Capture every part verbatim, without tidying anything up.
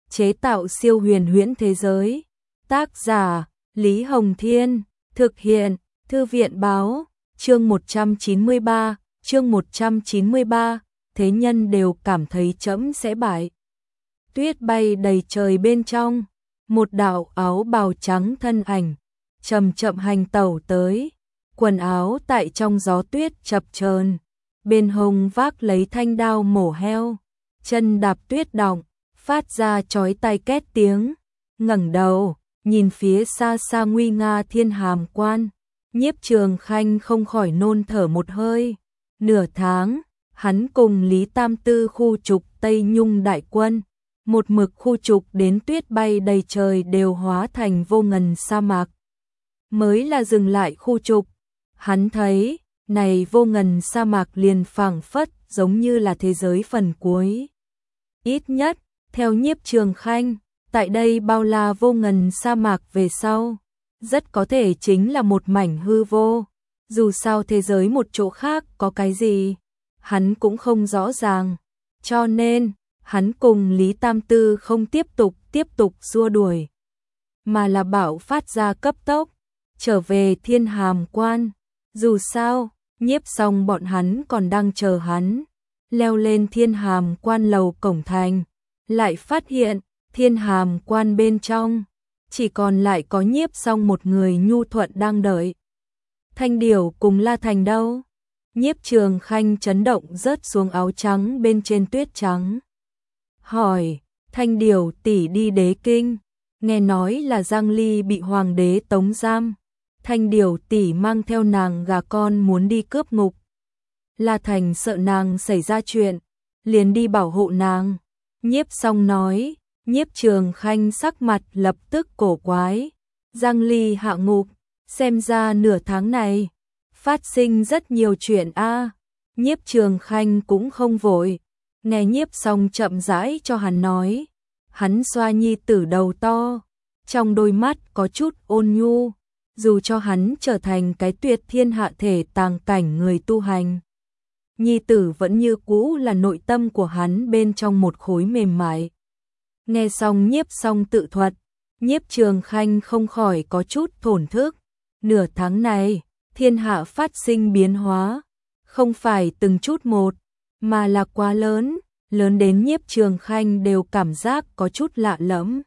chế tạo siêu huyền huyễn thế giới. Tác giả Lý Hồng Thiên, thực hiện Thư viện Báo. Chương một trăm chín mươi ba, chương một trăm chín mươi ba, thế nhân đều cảm thấy trẫm sẽ bại. Tuyết bay đầy trời bên trong, một đạo áo bào trắng thân ảnh chậm chậm hành tẩu tới, quần áo tại trong gió tuyết chập chờn, bên hông vác lấy thanh đao mổ heo, chân đạp tuyết đọng, phát ra chói tai két tiếng, ngẩng đầu, nhìn phía xa xa nguy nga Thiên Hàm Quan, Nhiếp Trường Khanh không khỏi nôn thở một hơi. Nửa tháng, hắn cùng Lý Tam Tư khu trục Tây Nhung đại quân, một mực khu trục đến tuyết bay đầy trời đều hóa thành vô ngần sa mạc. Mới là dừng lại khu trục, hắn thấy, này vô ngần sa mạc liền phảng phất giống như là thế giới phần cuối. Ít nhất, theo Nhiếp Trường Khanh, tại đây bao la vô ngần sa mạc về sau, rất có thể chính là một mảnh hư vô. Dù sao thế giới một chỗ khác có cái gì, hắn cũng không rõ ràng. Cho nên, hắn cùng Lý Tam Tư không tiếp tục tiếp tục xua đuổi, mà là bảo phát ra cấp tốc, trở về Thiên Hàm Quan. Dù sao, Nhiếp xong bọn hắn còn đang chờ hắn, leo lên Thiên Hàm Quan lầu cổng thành, lại phát hiện, Thiên Hàm Quan bên trong, chỉ còn lại có Nhiếp xong một người nhu thuận đang đợi. Thanh Điểu cùng La Thành đâu? Nhiếp Trường Khanh chấn động rớt xuống áo trắng bên trên tuyết trắng. Hỏi, Thanh Điểu tỷ đi Đế Kinh, nghe nói là Giang Ly bị hoàng đế tống giam. Thanh Điểu tỷ mang theo nàng gà con muốn đi cướp ngục. La Thành sợ nàng xảy ra chuyện, liền đi bảo hộ nàng. Nhiếp xong nói, Nhiếp Trường Khanh sắc mặt lập tức cổ quái. Giang Ly hạ ngục, xem ra nửa tháng này phát sinh rất nhiều chuyện a. Nhiếp Trường Khanh cũng không vội, nghe Nhiếp xong chậm rãi cho hắn nói. Hắn xoa nhi tử đầu to, trong đôi mắt có chút ôn nhu, dù cho hắn trở thành cái tuyệt thiên hạ thể tàng cảnh người tu hành, nhi tử vẫn như cũ là nội tâm của hắn bên trong một khối mềm mại. Nghe xong Nhiếp xong tự thuật, Nhiếp Trường Khanh không khỏi có chút thổn thức. Nửa tháng này, thiên hạ phát sinh biến hóa, không phải từng chút một, mà là quá lớn, lớn đến Nhiếp Trường Khanh đều cảm giác có chút lạ lẫm.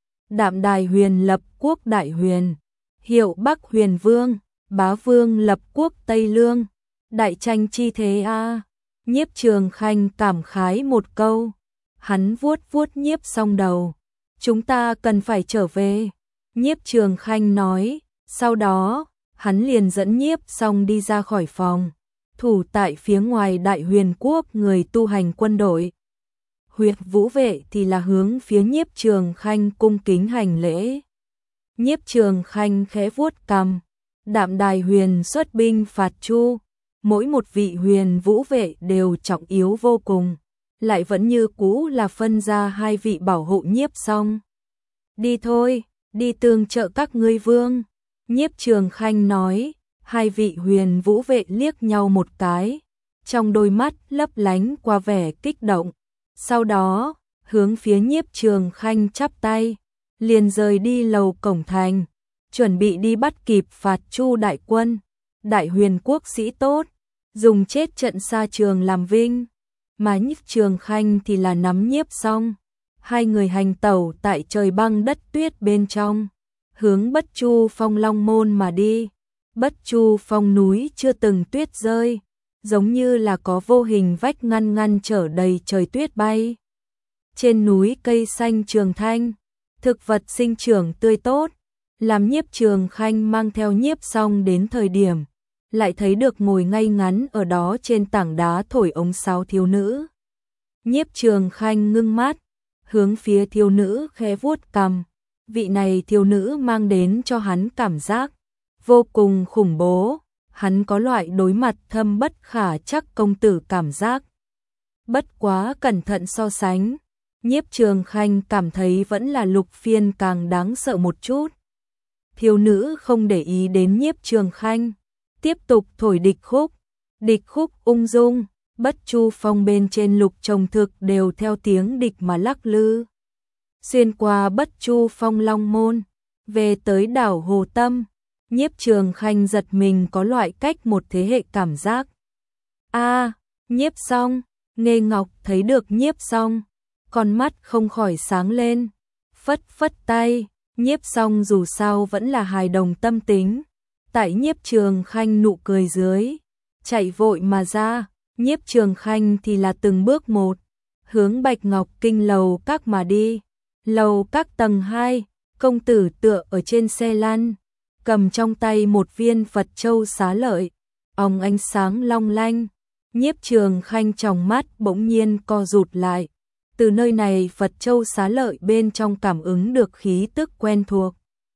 Đạm Đài Huyền lập quốc Đại Huyền, hiệu Bắc Huyền Vương, Bá Vương lập quốc Tây Lương, đại tranh chi thế a. Nhiếp Trường Khanh cảm khái một câu, hắn vuốt vuốt Nhiếp xong đầu. Chúng ta cần phải trở về. Nhiếp Trường Khanh nói, sau đó, hắn liền dẫn Nhiếp xong đi ra khỏi phòng, thủ tại phía ngoài Đại Huyền Quốc người tu hành quân đội. Huyệt Vũ vệ thì là hướng phía Nhiếp Trường Khanh cung kính hành lễ. Nhiếp Trường Khanh khẽ vuốt cằm, Đạm Đài Huyền xuất binh phạt Chu, mỗi một vị Huyền Vũ vệ đều trọng yếu vô cùng, lại vẫn như cũ là phân ra hai vị bảo hộ Nhiếp xong. Đi thôi, đi tương trợ các ngươi vương. Nhiếp Trường Khanh nói, hai vị Huyền Vũ vệ liếc nhau một cái, trong đôi mắt lấp lánh qua vẻ kích động. Sau đó, hướng phía Nhiếp Trường Khanh chắp tay, liền rời đi lầu cổng thành, chuẩn bị đi bắt kịp phạt Chu đại quân. Đại Huyền Quốc sĩ tốt, dùng chết trận xa trường làm vinh, mà Nhiếp Trường Khanh thì là nắm Nhiếp xong. Hai người hành tẩu tại trời băng đất tuyết bên trong, hướng Bất Chu Phong Long Môn mà đi. Bất Chu Phong núi chưa từng tuyết rơi, giống như là có vô hình vách ngăn ngăn trở đầy trời tuyết bay. Trên núi cây xanh trường thanh, thực vật sinh trưởng tươi tốt, làm Nhiếp Trường Khanh mang theo Nhiếp xong đến thời điểm, lại thấy được ngồi ngay ngắn ở đó trên tảng đá thổi ống sáo thiếu nữ. Nhiếp Trường Khanh ngưng mắt, hướng phía thiếu nữ khẽ vuốt cằm. Vị này thiếu nữ mang đến cho hắn cảm giác vô cùng khủng bố, hắn có loại đối mặt thâm bất khả chắc công tử cảm giác. Bất quá cẩn thận so sánh, Nhiếp Trường Khanh cảm thấy vẫn là Lục Phiên càng đáng sợ một chút. Thiếu nữ không để ý đến Nhiếp Trường Khanh, tiếp tục thổi địch khúc. Địch khúc ung dung, Bất Chu Phong bên trên lục trồng thực đều theo tiếng địch mà lắc lư. xuyên qua Bất Chu Phong Long Môn, về tới đảo Hồ Tâm. Nhiếp Trường Khanh giật mình có loại cách một thế hệ cảm giác. A, à, Nhiếp Song, Nghê Ngọc thấy được Nhiếp Song, con mắt không khỏi sáng lên, phất phất tay. Nhiếp Song dù sao vẫn là hài đồng tâm tính, tại Nhiếp Trường Khanh nụ cười dưới, chạy vội mà ra. Nhiếp Trường Khanh thì là từng bước một, hướng Bạch Ngọc Kinh lầu các mà đi. Lầu các tầng hai, công tử tựa ở trên xe lăn, cầm trong tay một viên Phật châu xá lợi, óng ánh sáng long lanh. Nhiếp Trường Khanh tròng mắt bỗng nhiên co rụt lại. Từ nơi này Phật châu xá lợi bên trong cảm ứng được khí tức quen thuộc.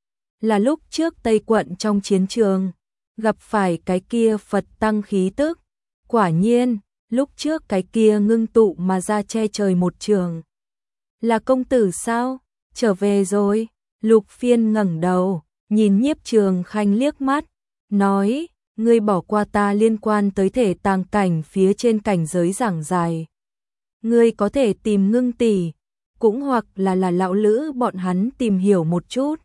Là lúc trước Tây Quận trong chiến trường, gặp phải cái kia Phật tăng khí tức. Quả nhiên, lúc trước cái kia ngưng tụ mà ra che trời một trường. Là công tử sao? Trở về rồi. Lục Phiên ngẩng đầu, nhìn Nhiếp Trường Khanh liếc mắt, nói, ngươi bỏ qua ta liên quan tới thể tàng cảnh phía trên cảnh giới giảng dài. Ngươi có thể tìm Ngưng tỷ, cũng hoặc là là lão lữ bọn hắn tìm hiểu một chút.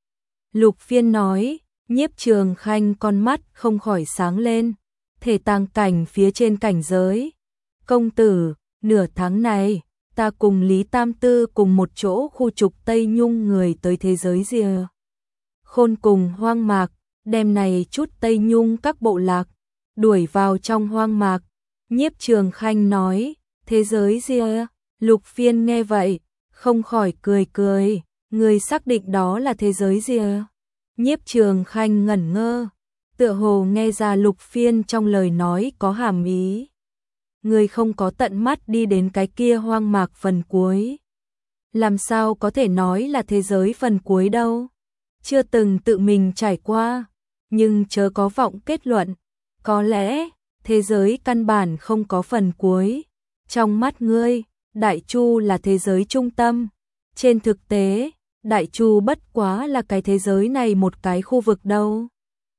Lục Phiên nói. Nhiếp Trường Khanh con mắt không khỏi sáng lên. Thể tàng cảnh phía trên cảnh giới. Công tử, nửa tháng này, ta cùng Lý Tam Tư cùng một chỗ khu trục Tây Nhung người tới thế giới rìa Khôn cùng hoang mạc, đem này chút Tây Nhung các bộ lạc, đuổi vào trong hoang mạc. Nhiếp Trường Khanh nói, thế giới rìa. Lục Phiên nghe vậy, không khỏi cười cười, người xác định đó là thế giới rìa. Nhiếp Trường Khanh ngẩn ngơ, tựa hồ nghe ra Lục Phiên trong lời nói có hàm ý. Người không có tận mắt đi đến cái kia hoang mạc phần cuối, làm sao có thể nói là thế giới phần cuối đâu. Chưa từng tự mình trải qua, nhưng chớ có vọng kết luận. Có lẽ, thế giới căn bản không có phần cuối. Trong mắt ngươi, Đại Chu là thế giới trung tâm. Trên thực tế, Đại Chu bất quá là cái thế giới này một cái khu vực đâu.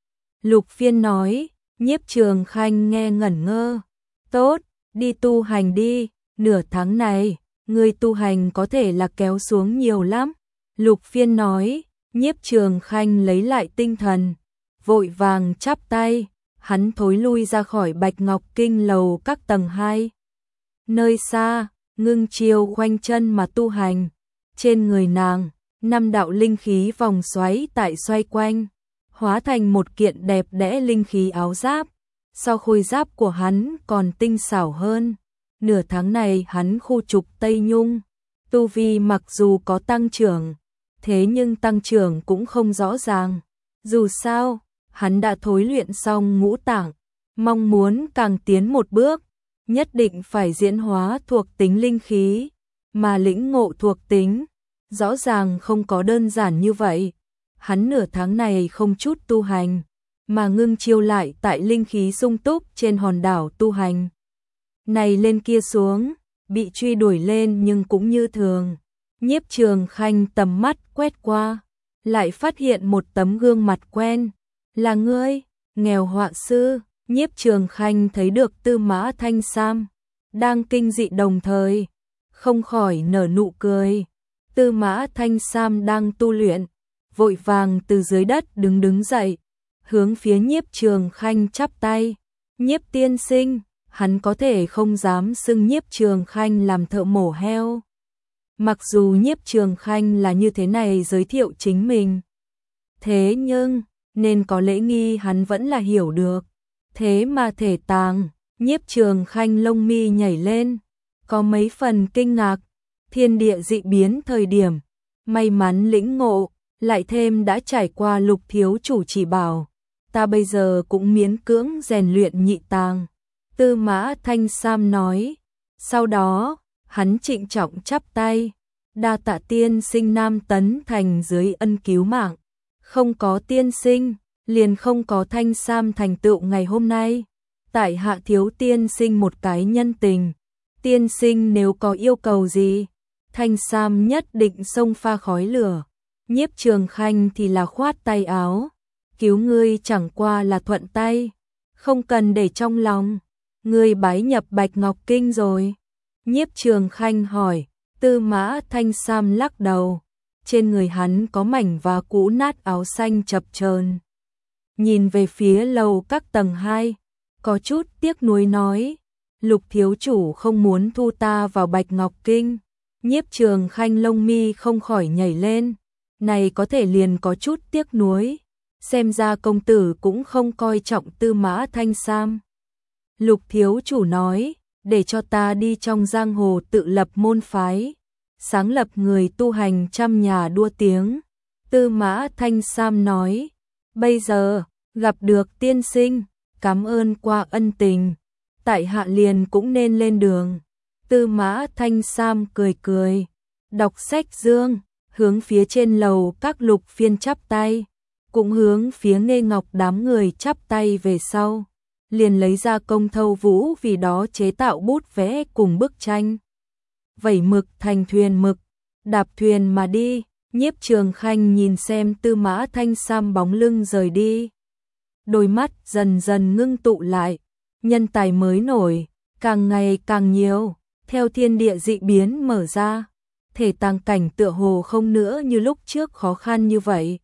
Lục Phiên nói. Nhiếp Trường Khanh nghe ngẩn ngơ. Tốt, đi tu hành đi, nửa tháng này, ngươi tu hành có thể là kéo xuống nhiều lắm. Lục Phiên nói. Nhiếp Trường Khanh lấy lại tinh thần, vội vàng chắp tay, hắn thối lui ra khỏi Bạch Ngọc Kinh lầu các tầng hai. Nơi xa, Ngưng Chiêu khoanh chân mà tu hành, trên người nàng, năm đạo linh khí vòng xoáy tại xoay quanh, hóa thành một kiện đẹp đẽ linh khí áo giáp, so khôi giáp của hắn còn tinh xảo hơn. Nửa tháng này hắn khu trục Tây Nhung, tu vi mặc dù có tăng trưởng, thế nhưng tăng trưởng cũng không rõ ràng. Dù sao, hắn đã thối luyện xong ngũ tạng, mong muốn càng tiến một bước, nhất định phải diễn hóa thuộc tính linh khí, mà lĩnh ngộ thuộc tính, rõ ràng không có đơn giản như vậy. Hắn nửa tháng này không chút tu hành, mà Ngưng Chiêu lại tại linh khí sung túc trên hòn đảo tu hành. Này lên kia xuống, bị truy đuổi lên nhưng cũng như thường. Nhiếp Trường Khanh tầm mắt quét qua, lại phát hiện một tấm gương mặt quen. Là ngươi, nghèo họa sư. Nhiếp Trường Khanh thấy được Tư Mã Thanh Sam, đang kinh dị đồng thời, không khỏi nở nụ cười. Tư Mã Thanh Sam đang tu luyện, vội vàng từ dưới đất đứng đứng dậy, hướng phía Nhiếp Trường Khanh chắp tay. Nhiếp tiên sinh, hắn có thể không dám xưng Nhiếp Trường Khanh làm thợ mổ heo. Mặc dù Nhiếp Trường Khanh là như thế này giới thiệu chính mình, thế nhưng, nên có lễ nghi hắn vẫn là hiểu được. Thế mà thể tàng, Nhiếp Trường Khanh lông mi nhảy lên, có mấy phần kinh ngạc. Thiên địa dị biến thời điểm, may mắn lĩnh ngộ, lại thêm đã trải qua Lục thiếu chủ chỉ bảo, ta bây giờ cũng miễn cưỡng rèn luyện nhị tàng. Tư Mã Thanh Sam nói. Sau đó, hắn trịnh trọng chắp tay, đa tạ tiên sinh Nam Tấn Thành dưới ân cứu mạng. Không có tiên sinh, liền không có Thanh Sam thành tựu ngày hôm nay. Tại hạ thiếu tiên sinh một cái nhân tình. Tiên sinh nếu có yêu cầu gì, Thanh Sam nhất định xông pha khói lửa. Nhiếp Trường Khanh thì là khoát tay áo. Cứu ngươi chẳng qua là thuận tay, không cần để trong lòng. Ngươi bái nhập Bạch Ngọc Kinh rồi. Nhiếp Trường Khanh hỏi, Tư Mã Thanh Sam lắc đầu, trên người hắn có mảnh và cũ nát áo xanh chập chờn. Nhìn về phía lầu các tầng hai, có chút tiếc nuối nói, Lục thiếu chủ không muốn thu ta vào Bạch Ngọc Kinh. Nhiếp Trường Khanh lông mi không khỏi nhảy lên, này có thể liền có chút tiếc nuối, xem ra công tử cũng không coi trọng Tư Mã Thanh Sam. Lục thiếu chủ nói, để cho ta đi trong giang hồ tự lập môn phái, sáng lập người tu hành trăm nhà đua tiếng. Tư Mã Thanh Sam nói, bây giờ, gặp được tiên sinh, cảm ơn qua ân tình, tại hạ liền cũng nên lên đường. Tư Mã Thanh Sam cười cười, đọc sách dương, hướng phía trên lầu các Lục Phiên chắp tay, cũng hướng phía Nghê Ngọc đám người chắp tay về sau, liền lấy ra công thâu vũ vì đó chế tạo bút vẽ cùng bức tranh. Vẩy mực thành thuyền mực, đạp thuyền mà đi. Nhiếp Trường Khanh nhìn xem Tư Mã Thanh Sam bóng lưng rời đi, đôi mắt dần dần ngưng tụ lại, nhân tài mới nổi, càng ngày càng nhiều, theo thiên địa dị biến mở ra, thể tàng cảnh tựa hồ không nữa như lúc trước khó khăn như vậy.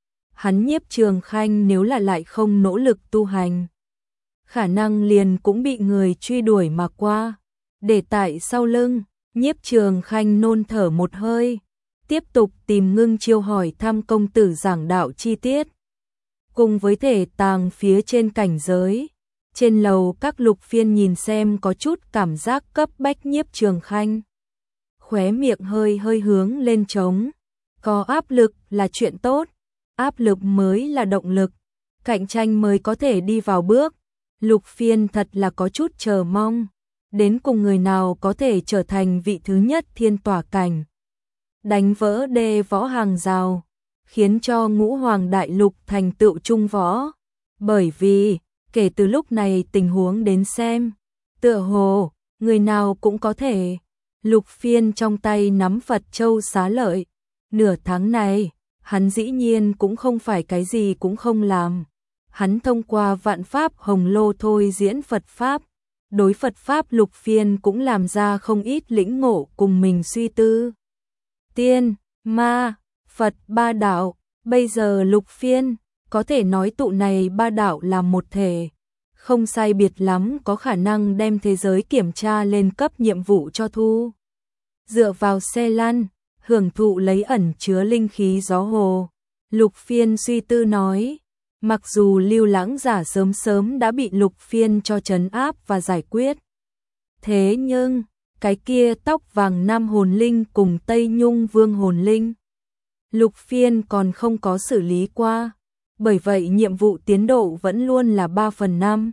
Hắn Nhiếp Trường Khanh nếu là lại không nỗ lực tu hành, khả năng liền cũng bị người truy đuổi mà qua. Để tại sau lưng, Nhiếp Trường Khanh nôn thở một hơi, tiếp tục tìm Ngưng Chiêu hỏi thăm công tử giảng đạo chi tiết. Cùng với thể tàng phía trên cảnh giới, trên lầu các Lục Phiên nhìn xem có chút cảm giác cấp bách. Nhiếp Trường Khanh khóe miệng hơi hơi hướng lên trống, có áp lực là chuyện tốt, áp lực mới là động lực, cạnh tranh mới có thể đi vào bước. Lục Phiên thật là có chút chờ mong, đến cùng người nào có thể trở thành vị thứ nhất thiên tỏa cảnh, đánh vỡ đê võ hàng rào, khiến cho ngũ hoàng đại lục thành tựu trung võ. Bởi vì, kể từ lúc này tình huống đến xem, tựa hồ, người nào cũng có thể. Lục Phiên trong tay nắm Phật Châu xá lợi, nửa tháng này, hắn dĩ nhiên cũng không phải cái gì cũng không làm. Hắn thông qua vạn pháp hồng lô thôi diễn Phật Pháp, đối Phật Pháp Lục Phiên cũng làm ra không ít lĩnh ngộ cùng mình suy tư. Tiên, ma, Phật ba đạo, bây giờ Lục Phiên có thể nói tụ này ba đạo là một thể, không sai biệt lắm có khả năng đem thế giới kiểm tra lên cấp nhiệm vụ cho thu. Dựa vào xe lăn, hưởng thụ lấy ẩn chứa linh khí gió hồ, Lục Phiên suy tư nói, mặc dù Lưu Lãng Giả sớm sớm đã bị Lục Phiên cho trấn áp và giải quyết, thế nhưng cái kia tóc vàng nam hồn linh cùng Tây Nhung Vương hồn linh, Lục Phiên còn không có xử lý qua, bởi vậy nhiệm vụ tiến độ vẫn luôn là ba phần năm.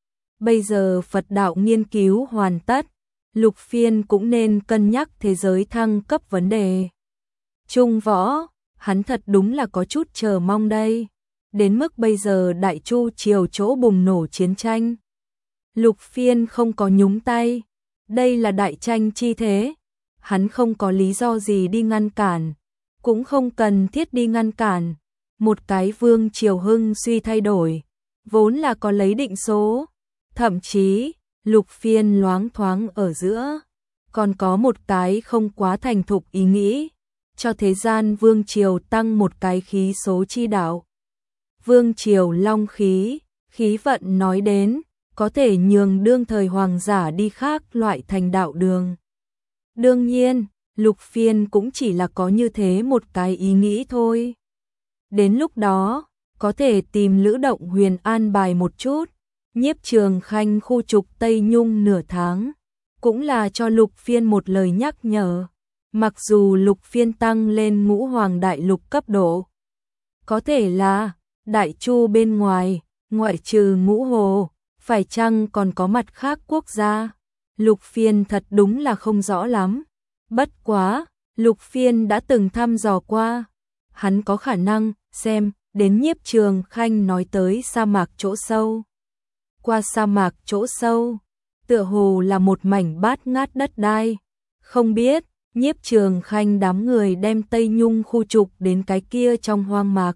Bây giờ Phật đạo nghiên cứu hoàn tất, Lục Phiên cũng nên cân nhắc thế giới thăng cấp vấn đề. Trung võ, hắn thật đúng là có chút chờ mong đây, đến mức bây giờ Đại Chu triều chỗ bùng nổ chiến tranh, Lục Phiên không có nhúng tay, đây là đại tranh chi thế, hắn không có lý do gì đi ngăn cản, cũng không cần thiết đi ngăn cản. Một cái vương triều hưng suy thay đổi, vốn là có lấy định số, thậm chí, Lục Phiên loáng thoáng ở giữa, còn có một cái không quá thành thục ý nghĩ, cho thế gian vương triều tăng một cái khí số chi đạo. Vương triều long khí, khí vận nói đến, có thể nhường đương thời hoàng giả đi khác loại thành đạo đường. Đương nhiên, Lục Phiên cũng chỉ là có như thế một cái ý nghĩ thôi. Đến lúc đó, có thể tìm Lữ Động Huyền an bài một chút. Nhiếp Trường Khanh khu trục Tây Nhung nửa tháng, cũng là cho Lục Phiên một lời nhắc nhở. Mặc dù Lục Phiên tăng lên ngũ hoàng đại lục cấp độ, có thể là Đại Chu bên ngoài, ngoại trừ ngũ hồ, phải chăng còn có mặt khác quốc gia? Lục Phiên thật đúng là không rõ lắm. Bất quá, Lục Phiên đã từng thăm dò qua, hắn có khả năng xem đến Nhiếp Trường Khanh nói tới sa mạc chỗ sâu. Qua sa mạc chỗ sâu, tựa hồ là một mảnh bát ngát đất đai. Không biết, Nhiếp Trường Khanh đám người đem Tây Nhung khu trục đến cái kia trong hoang mạc,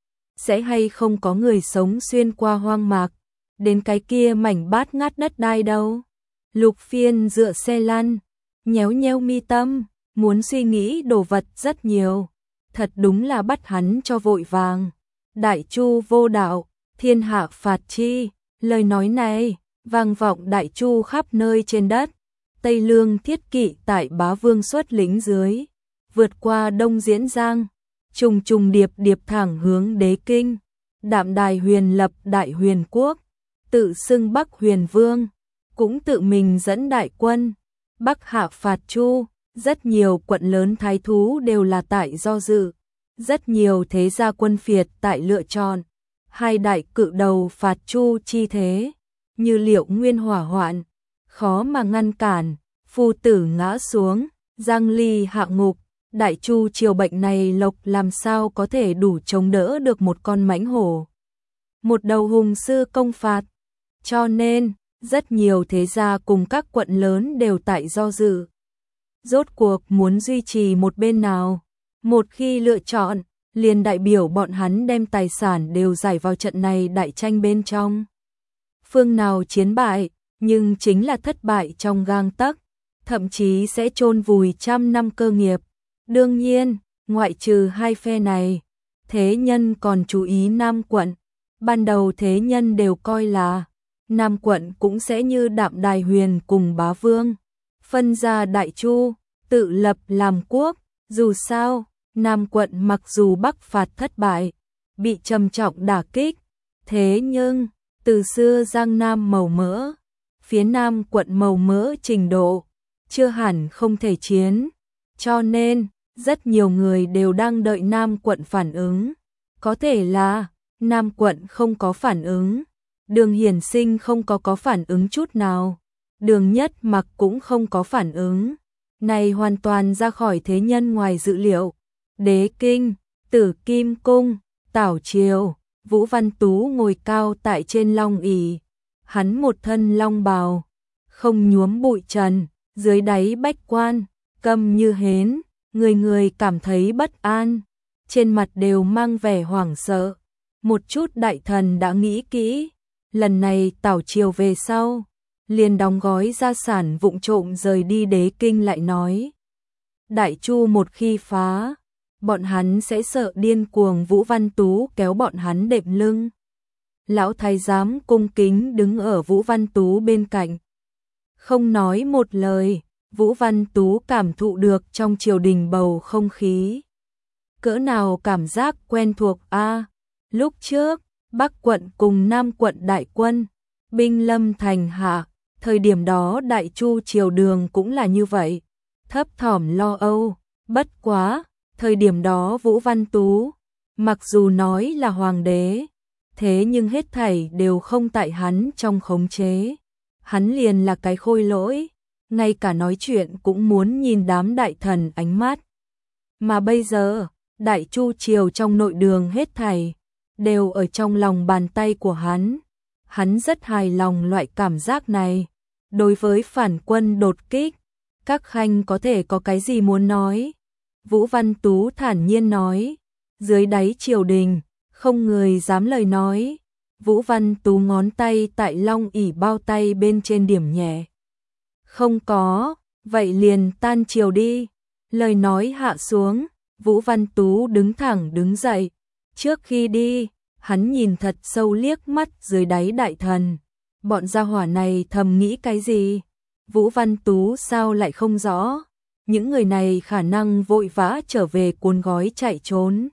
sẽ hay không có người sống xuyên qua hoang mạc, đến cái kia mảnh bát ngát đất đai đâu. Lục Phiên dựa xe lăn, nhéo nhéo mi tâm, muốn suy nghĩ đồ vật rất nhiều, thật đúng là bắt hắn cho vội vàng. Đại Chu vô đạo, thiên hạ phạt chi, lời nói này vang vọng Đại Chu khắp nơi trên đất. Tây Lương thiết kỵ tại Bá Vương xuất lĩnh dưới, vượt qua Đông Diễn Giang, trùng trùng điệp điệp thẳng hướng Đế Kinh. Đạm Đài Huyền lập Đại Huyền quốc, tự xưng Bắc Huyền Vương, cũng tự mình dẫn đại quân Bắc hạ phạt Chu. Rất nhiều quận lớn thái thú đều là tại do dự, rất nhiều thế gia quân phiệt tại lựa chọn. Hai đại cự đầu phạt Chu chi thế, như liệu nguyên hỏa hoạn, khó mà ngăn cản, phu tử ngã xuống, Giang Ly hạ ngục. Đại Chu triều bệnh này lộc làm sao có thể đủ chống đỡ được một con mãnh hổ, một đầu hùng sư công phạt. Cho nên, rất nhiều thế gia cùng các quận lớn đều tại do dự. Rốt cuộc muốn duy trì một bên nào, một khi lựa chọn, liền đại biểu bọn hắn đem tài sản đều giải vào trận này đại tranh bên trong. Phương nào chiến bại, nhưng chính là thất bại trong gang tấc, thậm chí sẽ chôn vùi trăm năm cơ nghiệp. Đương nhiên, ngoại trừ hai phe này, thế nhân còn chú ý Nam quận. Ban đầu thế nhân đều coi là Nam quận cũng sẽ như Đạm Đài Huyền cùng Bá Vương, phân ra Đại Chu, tự lập làm quốc. Dù sao, Nam quận mặc dù Bắc phạt thất bại, bị trầm trọng đả kích, thế nhưng từ xưa Giang Nam màu mỡ, phía Nam quận màu mỡ trình độ chưa hẳn không thể chiến, cho nên rất nhiều người đều đang đợi Nam quận phản ứng. Có thể là Nam quận không có phản ứng, Đường Hiển Sinh không có có phản ứng chút nào, Đường Nhất Mặc cũng không có phản ứng. Này hoàn toàn ra khỏi thế nhân ngoài dự liệu. Đế Kinh, Tử Kim Cung, Tảo Triều, Vũ Văn Tú ngồi cao tại trên long ỷ, hắn một thân long bào, không nhuốm bụi trần, dưới đáy bách quan, câm như hến, người người cảm thấy bất an, trên mặt đều mang vẻ hoảng sợ. Một chút đại thần đã nghĩ kỹ, lần này Tảo Triều về sau, liền đóng gói gia sản vụng trộm rời đi Đế Kinh, lại nói Đại Chu một khi phá, bọn hắn sẽ sợ điên cuồng. Vũ Văn Tú kéo bọn hắn đệm lưng. Lão thái giám cung kính đứng ở Vũ Văn Tú bên cạnh, không nói một lời. Vũ Văn Tú cảm thụ được trong triều đình bầu không khí, cỡ nào cảm giác quen thuộc a. À, lúc trước Bắc quận cùng Nam quận đại quân binh lâm thành hạ, thời điểm đó Đại Chu triều đường cũng là như vậy, thấp thỏm lo âu. Bất quá, thời điểm đó Vũ Văn Tú mặc dù nói là hoàng đế, thế nhưng hết thảy đều không tại hắn trong khống chế. Hắn liền là cái khôi lỗi, ngay cả nói chuyện cũng muốn nhìn đám đại thần ánh mắt. Mà bây giờ, Đại Chu triều trong nội đường hết thảy đều ở trong lòng bàn tay của hắn. Hắn rất hài lòng loại cảm giác này. Đối với phản quân đột kích, các khanh có thể có cái gì muốn nói? Vũ Văn Tú thản nhiên nói, dưới đáy triều đình, không người dám lời nói. Vũ Văn Tú ngón tay tại long ỷ bao tay bên trên điểm nhẹ. Không có, vậy liền tan triều đi. Lời nói hạ xuống, Vũ Văn Tú đứng thẳng đứng dậy. Trước khi đi, hắn nhìn thật sâu liếc mắt dưới đáy đại thần. Bọn gia hỏa này thầm nghĩ cái gì? Vũ Văn Tú sao lại không rõ? Những người này khả năng vội vã trở về cuốn gói chạy trốn.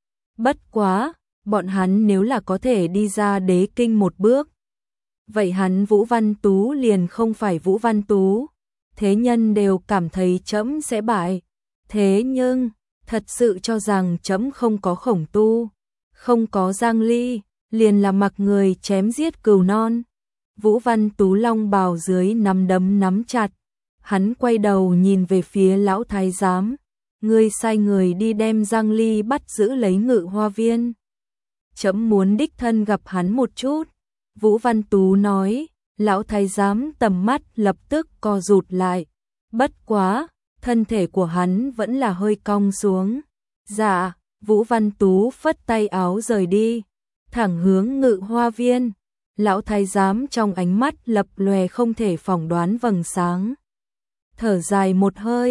Bất quá, bọn hắn nếu là có thể đi ra Đế Kinh một bước, vậy hắn Vũ Văn Tú liền không phải Vũ Văn Tú. Thế nhân đều cảm thấy trẫm sẽ bại. Thế nhưng, thật sự cho rằng trẫm không có Khổng Tu, không có Giang Ly, liền là mặc người chém giết cừu non. Vũ Văn Tú long bào dưới nắm đấm nắm chặt, hắn quay đầu nhìn về phía lão thái giám, ngươi sai người đi đem Giang Ly bắt giữ lấy Ngự Hoa Viên. Trẫm muốn đích thân gặp hắn một chút. Vũ Văn Tú nói. Lão thái giám tầm mắt lập tức co rụt lại. Bất quá, thân thể của hắn vẫn là hơi cong xuống. Dạ, Vũ Văn Tú phất tay áo rời đi, thẳng hướng Ngự Hoa Viên. Lão thái giám trong ánh mắt lập lòe không thể phỏng đoán vầng sáng. Thở dài một hơi,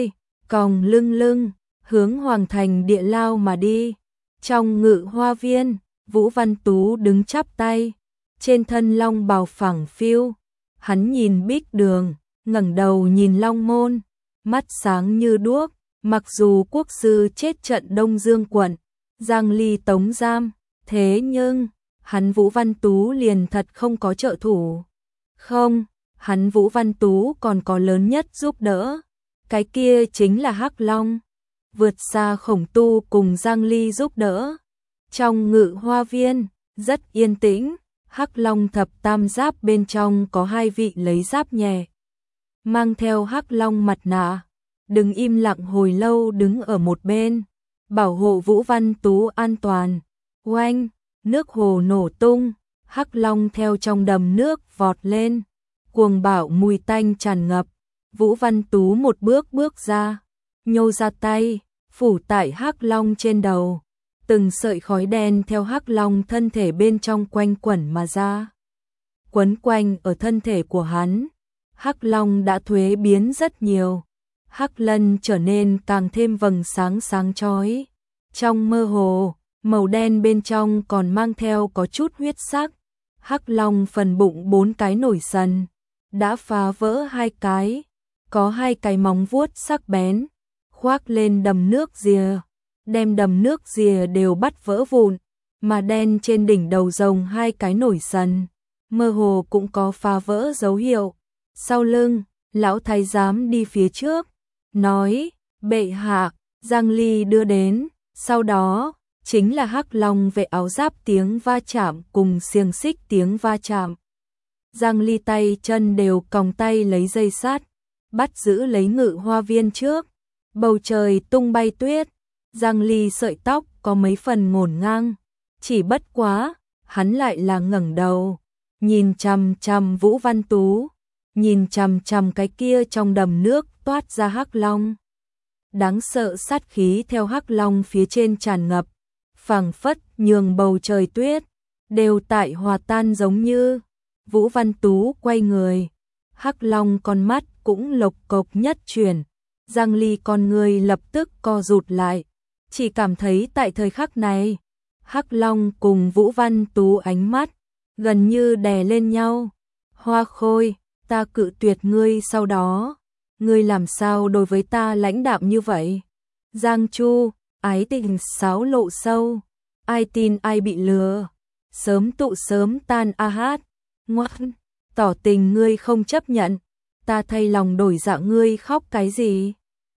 còng lưng lưng, hướng Hoàng Thành địa lao mà đi. Trong Ngự Hoa Viên, Vũ Văn Tú đứng chắp tay, trên thân long bào phẳng phiu, hắn nhìn Bích Đường, ngẩng đầu nhìn Long Môn, mắt sáng như đuốc, mặc dù quốc sư chết trận Đông Dương quận, Giang Ly tống giam, thế nhưng, hắn Vũ Văn Tú liền thật không có trợ thủ. Không, hắn Vũ Văn Tú còn có lớn nhất giúp đỡ, cái kia chính là Hắc Long, vượt xa Khổng Tu cùng Giang Ly giúp đỡ. Trong Ngự Hoa Viên, rất yên tĩnh, Hắc Long thập tam giáp bên trong có hai vị lấy giáp nhẹ, mang theo Hắc Long mặt nạ, đứng im lặng hồi lâu đứng ở một bên, bảo hộ Vũ Văn Tú an toàn. Oanh, nước hồ nổ tung, Hắc Long theo trong đầm nước vọt lên, cuồng bạo mùi tanh tràn ngập, Vũ Văn Tú một bước bước ra, nhô ra tay, phủ tại Hắc Long trên đầu, từng sợi khói đen theo Hắc Long thân thể bên trong quanh quẩn mà ra, quấn quanh ở thân thể của hắn. Hắc Long đã thuế biến rất nhiều, Hắc Lân trở nên càng thêm vầng sáng sáng chói. Trong mơ hồ, màu đen bên trong còn mang theo có chút huyết sắc. Hắc Long phần bụng bốn cái nổi sần, đã phá vỡ hai cái, có hai cái móng vuốt sắc bén, khoác lên đầm nước rìa, đem đầm nước rìa đều bắt vỡ vụn, mà đen trên đỉnh đầu rồng hai cái nổi sần, mơ hồ cũng có phá vỡ dấu hiệu. Sau lưng, lão thái giám đi phía trước, nói, bệ hạ, Giang Ly đưa đến, sau đó, chính là Hắc Long vệ áo giáp tiếng va chạm cùng xiềng xích tiếng va chạm. Giang Ly tay chân đều còng tay lấy dây sắt, bắt giữ lấy Ngự Hoa Viên trước, bầu trời tung bay tuyết, Giang Ly sợi tóc có mấy phần ngổn ngang, chỉ bất quá, hắn lại là ngẩng đầu, nhìn chằm chằm Vũ Văn Tú, nhìn chằm chằm cái kia trong đầm nước toát ra Hắc Long. Đáng sợ sát khí theo Hắc Long phía trên tràn ngập, phảng phất nhường bầu trời tuyết đều tại hòa tan giống như. Vũ Văn Tú quay người, Hắc Long con mắt cũng lộc cộc nhất chuyển, Giang Ly con người lập tức co rụt lại, chỉ cảm thấy tại thời khắc này, Hắc Long cùng Vũ Văn Tú ánh mắt gần như đè lên nhau. Hoa Khôi, ta cự tuyệt ngươi, sau đó ngươi làm sao đối với ta lãnh đạm như vậy? Giang Chu, ái tình sáo lộ sâu, ai tin ai bị lừa, sớm tụ sớm tan a hát, ngoan, tỏ tình ngươi không chấp nhận, ta thay lòng đổi dạ, ngươi khóc cái gì?